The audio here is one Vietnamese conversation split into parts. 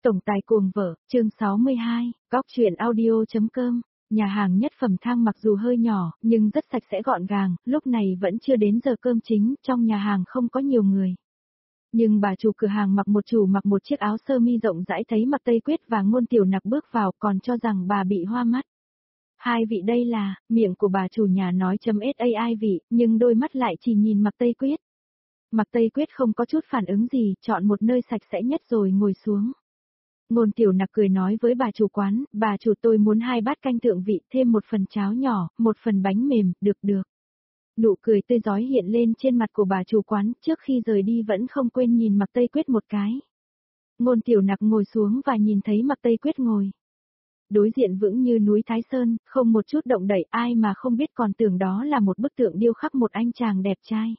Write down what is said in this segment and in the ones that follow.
Tổng tài cuồng vợ, chương 62, góc truyện audio.com. Nhà hàng nhất phẩm thang mặc dù hơi nhỏ, nhưng rất sạch sẽ gọn gàng, lúc này vẫn chưa đến giờ cơm chính, trong nhà hàng không có nhiều người. Nhưng bà chủ cửa hàng mặc một chiếc áo sơ mi rộng rãi thấy Mạc Tây Quyết và Ngôn Tiểu Nặc bước vào còn cho rằng bà bị hoa mắt. Hai vị đây là, miệng của bà chủ nhà nói .sai vị, nhưng đôi mắt lại chỉ nhìn Mạc Tây Quyết. Mạc Tây Quyết không có chút phản ứng gì, chọn một nơi sạch sẽ nhất rồi ngồi xuống. Ngôn Tiểu Nặc cười nói với bà chủ quán, bà chủ tôi muốn 2 bát canh thượng vị, thêm 1 phần cháo nhỏ, 1 phần bánh mềm, được. Nụ cười tươi rói hiện lên trên mặt của bà chủ quán, trước khi rời đi vẫn không quên nhìn Mạc Tây Quyết một cái. Ngôn Tiểu Nặc ngồi xuống và nhìn thấy Mạc Tây Quyết ngồi. Đối diện vững như núi Thái Sơn, không một chút động đậy, ai mà không biết còn tưởng đó là một bức tượng điêu khắc một anh chàng đẹp trai.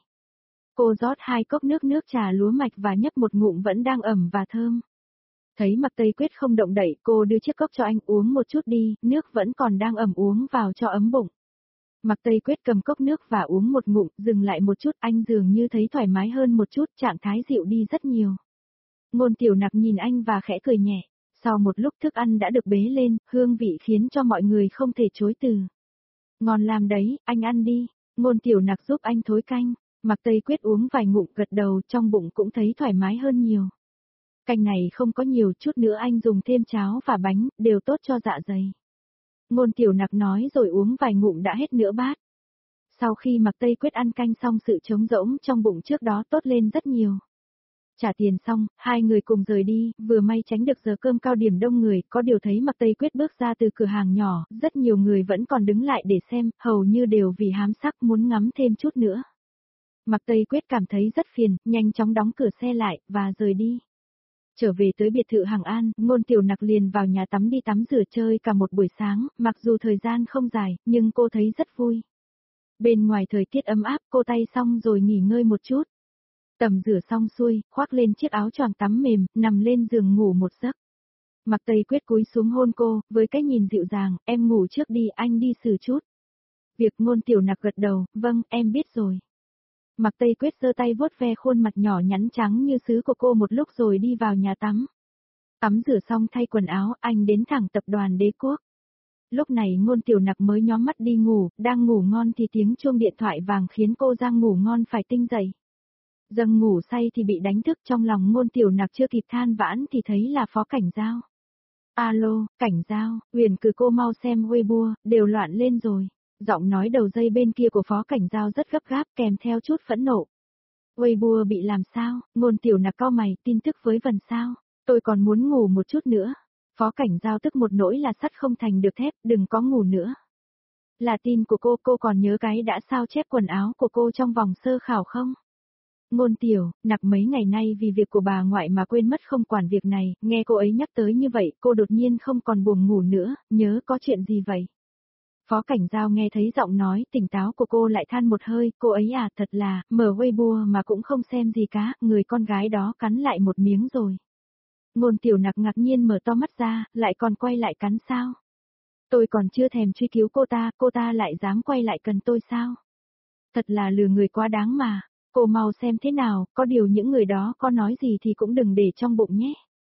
Cô rót 2 cốc nước trà lúa mạch và nhấp một ngụm vẫn đang ẩm và thơm. Thấy Mạc Tây Quyết không động đậy, cô đưa chiếc cốc cho anh uống một chút đi, nước vẫn còn đang ẩm uống vào cho ấm bụng. Mạc Tây Quyết cầm cốc nước và uống một ngụm, dừng lại một chút, anh dường như thấy thoải mái hơn một chút, trạng thái dịu đi rất nhiều. Ngôn Tiểu Nặc nhìn anh và khẽ cười nhẹ. Sau một lúc thức ăn đã được bế lên, hương vị khiến cho mọi người không thể chối từ. Ngon làm đấy, anh ăn đi. Ngôn Tiểu Nặc giúp anh thối canh. Mạc Tây Quyết uống vài ngụm gật đầu, trong bụng cũng thấy thoải mái hơn nhiều. Canh này không có nhiều, chút nữa anh dùng thêm cháo và bánh, đều tốt cho dạ dày. Ngôn Tiểu Nặc nói rồi uống vài ngụm đã hết nửa bát. Sau khi Mạc Tây Quyết ăn canh xong sự trống rỗng trong bụng trước đó tốt lên rất nhiều. Trả tiền xong, hai người cùng rời đi, vừa may tránh được giờ cơm cao điểm đông người, có điều thấy Mạc Tây Quyết bước ra từ cửa hàng nhỏ, rất nhiều người vẫn còn đứng lại để xem, hầu như đều vì hám sắc muốn ngắm thêm chút nữa. Mạc Tây Quyết cảm thấy rất phiền, nhanh chóng đóng cửa xe lại, và rời đi. Trở về tới biệt thự Hằng An, Ngôn Tiểu Nặc liền vào nhà tắm đi tắm rửa chơi cả một buổi sáng, mặc dù thời gian không dài, nhưng cô thấy rất vui. Bên ngoài thời tiết ấm áp, cô tay xong rồi nghỉ ngơi một chút. Tầm rửa xong xuôi, khoác lên chiếc áo choàng tắm mềm, nằm lên giường ngủ một giấc. Mạc Tây Quyết cúi xuống hôn cô, với cái nhìn dịu dàng, em ngủ trước đi, anh đi xử chút. Việc Ngôn Tiểu Nặc gật đầu, vâng, em biết rồi. Mạc Tây Quyết giơ tay vuốt ve khuôn mặt nhỏ nhắn trắng như sứ của cô một lúc rồi đi vào nhà tắm. Tắm rửa xong thay quần áo, anh đến thẳng tập đoàn Đế Quốc. Lúc này Ngôn Tiểu Nặc mới nhóm mắt đi ngủ, đang ngủ ngon thì tiếng chuông điện thoại vàng khiến cô Giang ngủ ngon phải tinh dậy. Dâng ngủ say thì bị đánh thức, trong lòng Ngôn Tiểu Nặc chưa kịp than vãn thì thấy là Phó Cảnh Giao. Alo, Cảnh Giao, Huyền cử cô mau xem Weibo, đều loạn lên rồi. Giọng nói đầu dây bên kia của Phó Cảnh Giao rất gấp gáp kèm theo chút phẫn nộ. Weibo bị làm sao? Ngôn Tiểu Nặc cau mày, tin tức với Vân sao? Tôi còn muốn ngủ một chút nữa. Phó Cảnh Giao tức một nỗi là sắt không thành được thép, đừng có ngủ nữa. Là tin của cô còn nhớ cái đã sao chép quần áo của cô trong vòng sơ khảo không? Ngôn Tiểu Nặc mấy ngày nay vì việc của bà ngoại mà quên mất không quản việc này, nghe cô ấy nhắc tới như vậy, cô đột nhiên không còn buồn ngủ nữa, nhớ có chuyện gì vậy? Phó Cảnh Giao nghe thấy giọng nói tỉnh táo của cô lại than một hơi, cô ấy à thật là, mở Weibo mà cũng không xem gì cả, người con gái đó cắn lại một miếng rồi. Ngôn Tiểu Nặc ngạc nhiên mở to mắt ra, lại còn quay lại cắn sao? Tôi còn chưa thèm truy cứu cô ta lại dám quay lại cần tôi sao? Thật là lừa người quá đáng mà, cô mau xem thế nào, có điều những người đó có nói gì thì cũng đừng để trong bụng nhé.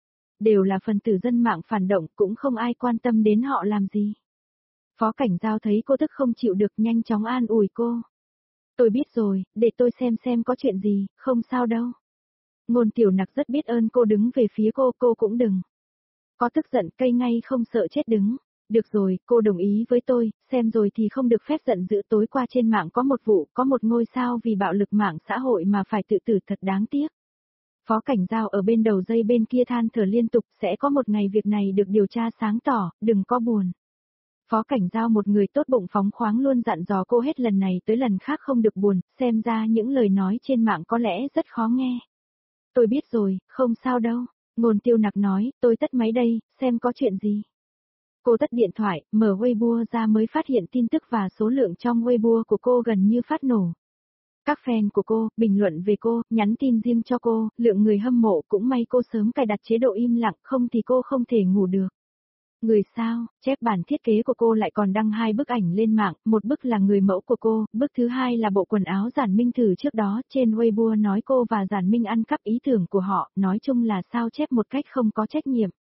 Đều là phần tử dân mạng phản động, cũng không ai quan tâm đến họ làm gì. Phó Cảnh Giao thấy cô tức không chịu được nhanh chóng an ủi cô. Tôi biết rồi, để tôi xem có chuyện gì, không sao đâu. Ngôn Tiểu Nặc rất biết ơn cô đứng về phía cô cũng đừng. Có tức giận cây ngay không sợ chết đứng. Được rồi, cô đồng ý với tôi, xem rồi thì không được phép giận dữ. Tối qua trên mạng có một vụ, có một ngôi sao vì bạo lực mạng xã hội mà phải tự tử thật đáng tiếc. Phó Cảnh Giao ở bên đầu dây bên kia than thở liên tục, sẽ có một ngày việc này được điều tra sáng tỏ, đừng có buồn. Phó Cảnh Giao một người tốt bụng phóng khoáng luôn dặn dò cô hết lần này tới lần khác không được buồn, xem ra những lời nói trên mạng có lẽ rất khó nghe. Tôi biết rồi, không sao đâu. Ngôn Tiểu Nặc nói, tôi tắt máy đây, xem có chuyện gì. Cô tắt điện thoại, mở Weibo ra mới phát hiện tin tức và số lượng trong Weibo của cô gần như phát nổ. Các fan của cô, bình luận về cô, nhắn tin riêng cho cô, lượng người hâm mộ cũng may cô sớm cài đặt chế độ im lặng không thì cô không thể ngủ được. Người sao, chép bản thiết kế của cô lại còn đăng 2 bức ảnh lên mạng, một bức là người mẫu của cô, bức thứ hai là bộ quần áo Giản Minh thử trước đó, trên Weibo nói cô và Giản Minh ăn cắp ý tưởng của họ, nói chung là sao chép một cách không có trách nhiệm.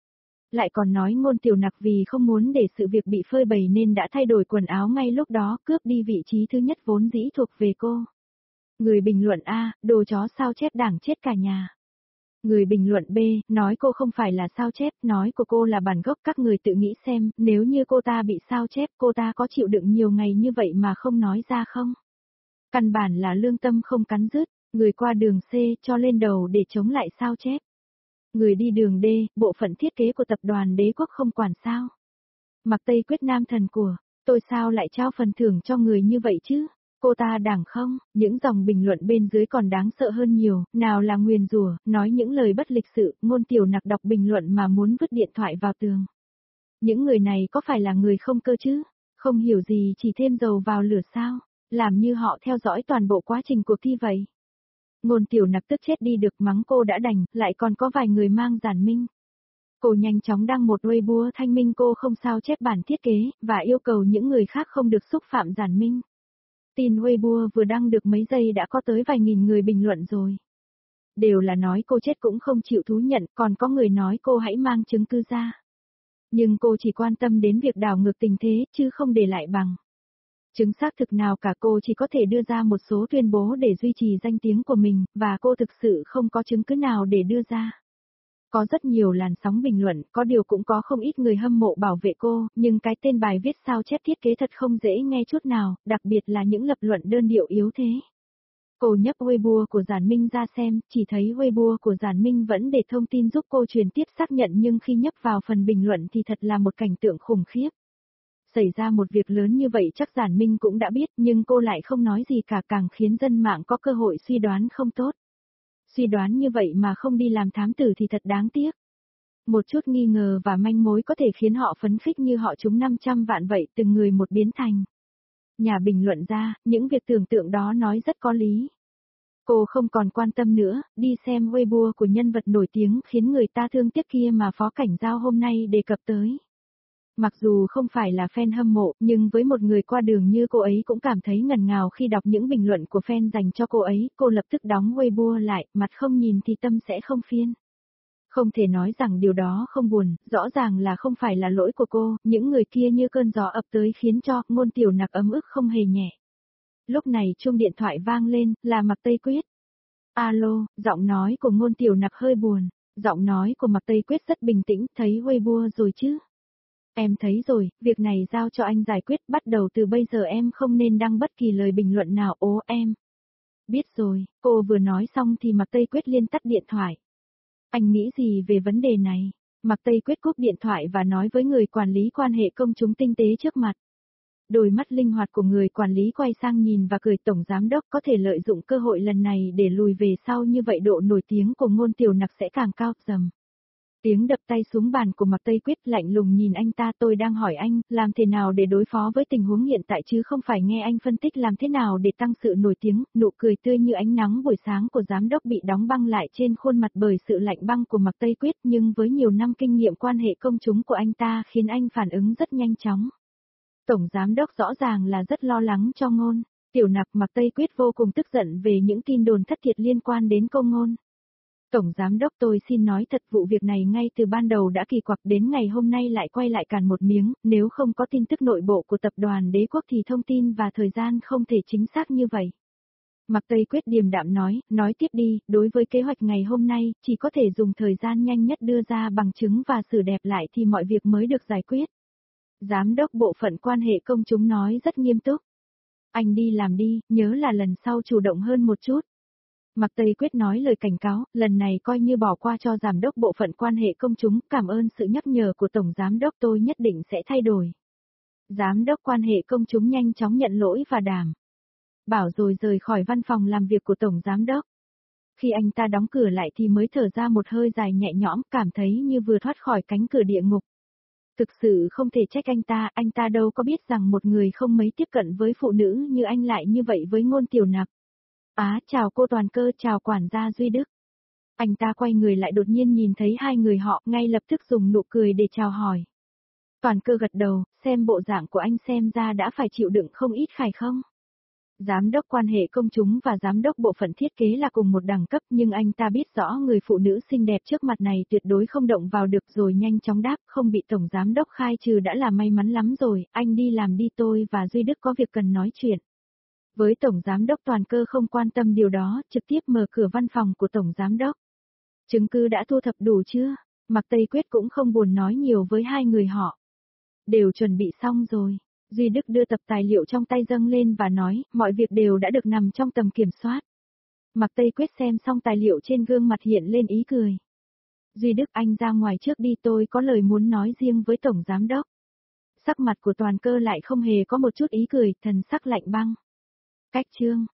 Lại còn nói Ngôn Tiểu Nặc vì không muốn để sự việc bị phơi bày nên đã thay đổi quần áo ngay lúc đó, cướp đi vị trí thứ nhất vốn dĩ thuộc về cô. Người bình luận A, đồ chó sao chép đảng chết cả nhà. Người bình luận B, nói cô không phải là sao chép, nói của cô là bản gốc, các người tự nghĩ xem, nếu như cô ta bị sao chép, cô ta có chịu đựng nhiều ngày như vậy mà không nói ra không? Căn bản là lương tâm không cắn rứt, người qua đường C cho lên đầu để chống lại sao chép. Người đi đường D, bộ phận thiết kế của tập đoàn Đế Quốc không quản sao. Mặc Tây Quyết nam thần của, tôi sao lại trao phần thưởng cho người như vậy chứ? Cô ta đảng không, những dòng bình luận bên dưới còn đáng sợ hơn nhiều, nào là nguyền rủa, nói những lời bất lịch sự, Ngôn Tiểu Nặc đọc bình luận mà muốn vứt điện thoại vào tường. Những người này có phải là người không cơ chứ? Không hiểu gì chỉ thêm dầu vào lửa sao? Làm như họ theo dõi toàn bộ quá trình cuộc thi vậy. Ngôn Tiểu Nặc tức chết đi được, mắng cô đã đành, lại còn có vài người mang giản minh. Cô nhanh chóng đăng một Weibo thanh minh cô không sao chép bản thiết kế, và yêu cầu những người khác không được xúc phạm giản minh. Tin Weibo vừa đăng được mấy giây đã có tới vài nghìn người bình luận rồi. Đều là nói cô chết cũng không chịu thú nhận, còn có người nói cô hãy mang chứng cứ ra. Nhưng cô chỉ quan tâm đến việc đảo ngược tình thế, chứ không để lại bằng chứng xác thực nào cả. Cô chỉ có thể đưa ra một số tuyên bố để duy trì danh tiếng của mình, và cô thực sự không có chứng cứ nào để đưa ra. Có rất nhiều làn sóng bình luận, có điều cũng có không ít người hâm mộ bảo vệ cô, nhưng cái tên bài viết sao chép thiết kế thật không dễ nghe chút nào, đặc biệt là những lập luận đơn điệu yếu thế. Cô nhấp Weibo của Giản Minh ra xem, chỉ thấy Weibo của Giản Minh vẫn để thông tin giúp cô truyền tiếp xác nhận, nhưng khi nhấp vào phần bình luận thì thật là một cảnh tượng khủng khiếp. Xảy ra một việc lớn như vậy chắc Giản Minh cũng đã biết, nhưng cô lại không nói gì cả, càng khiến dân mạng có cơ hội suy đoán không tốt. Suy đoán như vậy mà không đi làm thám tử thì thật đáng tiếc. Một chút nghi ngờ và manh mối có thể khiến họ phấn khích như họ trúng 500 vạn vậy, từng người một biến thành. Nhà bình luận ra, những việc tưởng tượng đó nói rất có lý. Cô không còn quan tâm nữa, đi xem Weibo của nhân vật nổi tiếng khiến người ta thương tiếc kia mà Phó Cảnh Giao hôm nay đề cập tới. Mặc dù không phải là fan hâm mộ, nhưng với một người qua đường như cô ấy cũng cảm thấy ngần ngào khi đọc những bình luận của fan dành cho cô ấy. Cô lập tức đóng Weibo lại, mặt không nhìn thì tâm sẽ không phiên. Không thể nói rằng điều đó không buồn, rõ ràng là không phải là lỗi của cô, những người kia như cơn gió ập tới khiến cho Ngôn Tiểu Nặc ấm ức không hề nhẹ. Lúc này chuông điện thoại vang lên, là Mặc Tây Quyết. Alo, giọng nói của Ngôn Tiểu Nặc hơi buồn, giọng nói của Mặc Tây Quyết rất bình tĩnh, thấy Weibo rồi chứ? Em thấy rồi, việc này giao cho anh giải quyết, bắt đầu từ bây giờ em không nên đăng bất kỳ lời bình luận nào. Ố em. Biết rồi, cô vừa nói xong thì Mặc Tây Quyết liên tắt điện thoại. Anh nghĩ gì về vấn đề này? Mặc Tây Quyết cúp điện thoại và nói với người quản lý quan hệ công chúng tinh tế trước mặt. Đôi mắt linh hoạt của người quản lý quay sang nhìn và cười, tổng giám đốc có thể lợi dụng cơ hội lần này để lùi về sau, như vậy độ nổi tiếng của Ngôn Tiểu Nặc sẽ càng cao. Dầm. Tiếng đập tay xuống bàn của Mặc Tây Quyết, lạnh lùng nhìn anh ta. Tôi đang hỏi anh, làm thế nào để đối phó với tình huống hiện tại chứ không phải nghe anh phân tích làm thế nào để tăng sự nổi tiếng. Nụ cười tươi như ánh nắng buổi sáng của giám đốc bị đóng băng lại trên khuôn mặt bởi sự lạnh băng của Mặc Tây Quyết, nhưng với nhiều năm kinh nghiệm quan hệ công chúng của anh ta khiến anh phản ứng rất nhanh chóng. Tổng giám đốc rõ ràng là rất lo lắng cho Ngôn Tiểu Nặc. Mặc Tây Quyết vô cùng tức giận về những tin đồn thất thiệt liên quan đến cô Ngôn. Tổng giám đốc, tôi xin nói thật, vụ việc này ngay từ ban đầu đã kỳ quặc, đến ngày hôm nay lại quay lại càn một miếng, nếu không có tin tức nội bộ của tập đoàn Đế Quốc thì thông tin và thời gian không thể chính xác như vậy. Mặc Tây Quyết điềm đạm nói tiếp đi, đối với kế hoạch ngày hôm nay, chỉ có thể dùng thời gian nhanh nhất đưa ra bằng chứng và xử đẹp lại thì mọi việc mới được giải quyết. Giám đốc bộ phận quan hệ công chúng nói rất nghiêm túc. Anh đi làm đi, nhớ là lần sau chủ động hơn một chút. Mặc Tây Quyết nói lời cảnh cáo, lần này coi như bỏ qua cho giám đốc bộ phận quan hệ công chúng, cảm ơn sự nhắc nhở của tổng giám đốc, tôi nhất định sẽ thay đổi. Giám đốc quan hệ công chúng nhanh chóng nhận lỗi và đảm bảo rồi rời khỏi văn phòng làm việc của tổng giám đốc. Khi anh ta đóng cửa lại thì mới thở ra một hơi dài nhẹ nhõm, cảm thấy như vừa thoát khỏi cánh cửa địa ngục. Thực sự không thể trách anh ta đâu có biết rằng một người không mấy tiếp cận với phụ nữ như anh lại như vậy với Ngôn Tiểu Nặc. Chào cô Toàn Cơ, chào quản gia Duy Đức. Anh ta quay người lại đột nhiên nhìn thấy hai người họ, ngay lập tức dùng nụ cười để chào hỏi. Toàn Cơ gật đầu, xem bộ dạng của anh xem ra đã phải chịu đựng không ít phải không? Giám đốc quan hệ công chúng và giám đốc bộ phận thiết kế là cùng một đẳng cấp nhưng anh ta biết rõ người phụ nữ xinh đẹp trước mặt này tuyệt đối không động vào được rồi nhanh chóng đáp không bị tổng giám đốc khai trừ đã là may mắn lắm rồi, anh đi làm đi tôi và Duy Đức có việc cần nói chuyện. Với tổng giám đốc Toàn Cơ không quan tâm điều đó, trực tiếp mở cửa văn phòng của tổng giám đốc. Chứng cứ đã thu thập đủ chưa? Mạc Tây Quyết cũng không buồn nói nhiều với hai người họ. Đều chuẩn bị xong rồi. Duy Đức đưa tập tài liệu trong tay dâng lên và nói, mọi việc đều đã được nằm trong tầm kiểm soát. Mạc Tây Quyết xem xong tài liệu trên gương mặt hiện lên ý cười. Duy Đức anh ra ngoài trước đi tôi có lời muốn nói riêng với Tổng Giám Đốc. Sắc mặt của Toàn Cơ lại không hề có một chút ý cười, thần sắc lạnh băng. Cách chương